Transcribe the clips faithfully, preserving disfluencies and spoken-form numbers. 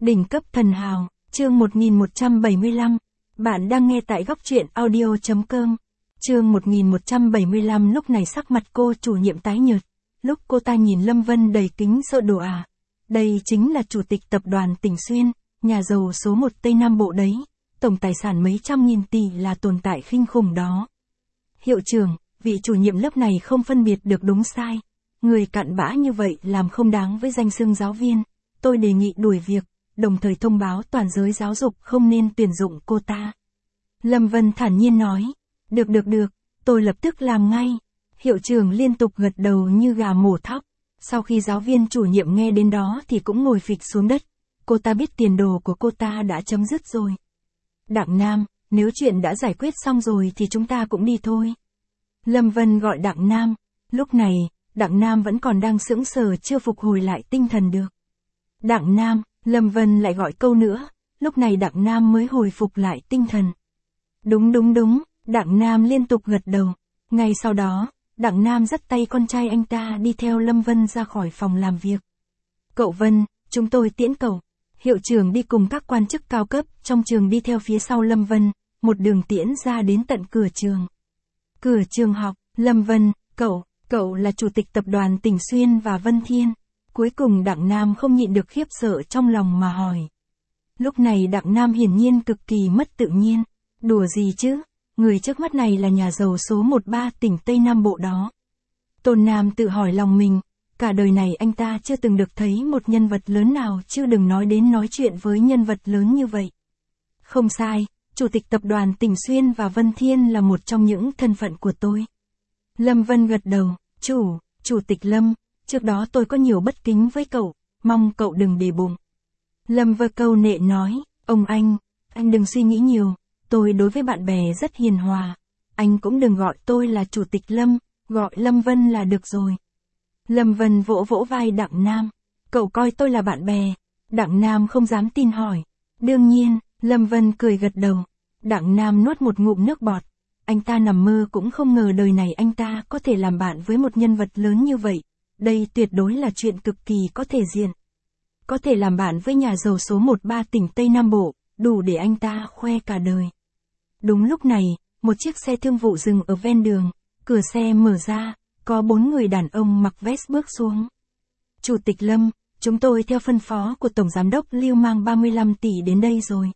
Đỉnh cấp thần hào, chương một nghìn một trăm bảy mươi lăm. Bạn đang nghe tại góc truyện audio chấm com. Chương một nghìn một trăm bảy mươi lăm. Lúc này sắc mặt cô chủ nhiệm tái nhợt. Lúc cô ta nhìn Lâm Vân đầy kính sợ đồ à. Đây chính là chủ tịch tập đoàn Tỉnh Xuyên, nhà giàu số một Tây Nam Bộ đấy. Tổng tài sản mấy trăm nghìn tỷ là tồn tại khinh khủng đó. Hiệu trưởng, vị chủ nhiệm lớp này không phân biệt được đúng sai. Người cặn bã như vậy làm không đáng với danh xưng giáo viên. Tôi đề nghị đuổi việc, đồng thời thông báo toàn giới giáo dục không nên tuyển dụng cô ta. Lâm Vân thản nhiên nói. Được được được, tôi lập tức làm ngay. Hiệu trưởng liên tục gật đầu như gà mổ thóc. Sau khi giáo viên chủ nhiệm nghe đến đó thì cũng ngồi phịch xuống đất. Cô ta biết tiền đồ của cô ta đã chấm dứt rồi. Đặng Nam, nếu chuyện đã giải quyết xong rồi thì chúng ta cũng đi thôi. Lâm Vân gọi Đặng Nam. Lúc này, Đặng Nam vẫn còn đang sững sờ chưa phục hồi lại tinh thần được. Đặng Nam, Lâm Vân lại gọi câu nữa. Lúc này Đặng Nam mới hồi phục lại tinh thần. Đúng đúng đúng, Đặng Nam liên tục gật đầu. Ngay sau đó, Đặng Nam dắt tay con trai anh ta đi theo Lâm Vân ra khỏi phòng làm việc. Cậu Vân, chúng tôi tiễn cậu. Hiệu trưởng đi cùng các quan chức cao cấp trong trường đi theo phía sau Lâm Vân, một đường tiễn ra đến tận cửa trường. Cửa trường học, Lâm Vân, cậu, cậu là chủ tịch tập đoàn Tỉnh Xuyên và Vân Thiên. Cuối cùng Đặng Nam không nhịn được khiếp sợ trong lòng mà hỏi. Lúc này Đặng Nam hiển nhiên cực kỳ mất tự nhiên. Đùa gì chứ, người trước mắt này là nhà giàu số một ba tỉnh Tây Nam Bộ đó. Tôn Nam tự hỏi lòng mình, cả đời này anh ta chưa từng được thấy một nhân vật lớn nào, chứ đừng nói đến nói chuyện với nhân vật lớn như vậy. Không sai, chủ tịch tập đoàn Tỉnh Xuyên và Vân Thiên là một trong những thân phận của tôi. Lâm Vân gật đầu. Chủ, chủ tịch Lâm, trước đó tôi có nhiều bất kính với cậu, mong cậu đừng để bụng. Lâm Vân câu nệ nói. Ông anh, anh đừng suy nghĩ nhiều, tôi đối với bạn bè rất hiền hòa. Anh cũng đừng gọi tôi là chủ tịch Lâm, gọi Lâm Vân là được rồi. Lâm Vân vỗ vỗ vai Đặng Nam. Cậu coi tôi là bạn bè. Đặng Nam không dám tin hỏi. Đương nhiên, Lâm Vân cười gật đầu. Đặng Nam nuốt một ngụm nước bọt. Anh ta nằm mơ cũng không ngờ đời này anh ta có thể làm bạn với một nhân vật lớn như vậy. Đây tuyệt đối là chuyện cực kỳ có thể diện. Có thể làm bạn với nhà giàu số một ba tỉnh Tây Nam Bộ, đủ để anh ta khoe cả đời. Đúng lúc này, một chiếc xe thương vụ dừng ở ven đường, cửa xe mở ra, có bốn người đàn ông mặc vest bước xuống. Chủ tịch Lâm, chúng tôi theo phân phó của Tổng Giám đốc Lưu mang ba mươi lăm tỷ đến đây rồi.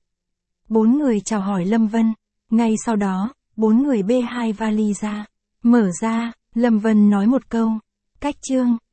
Bốn người chào hỏi Lâm Vân, ngay sau đó, bốn người bê hai vali ra. Mở ra, Lâm Vân nói một câu. Cách chương.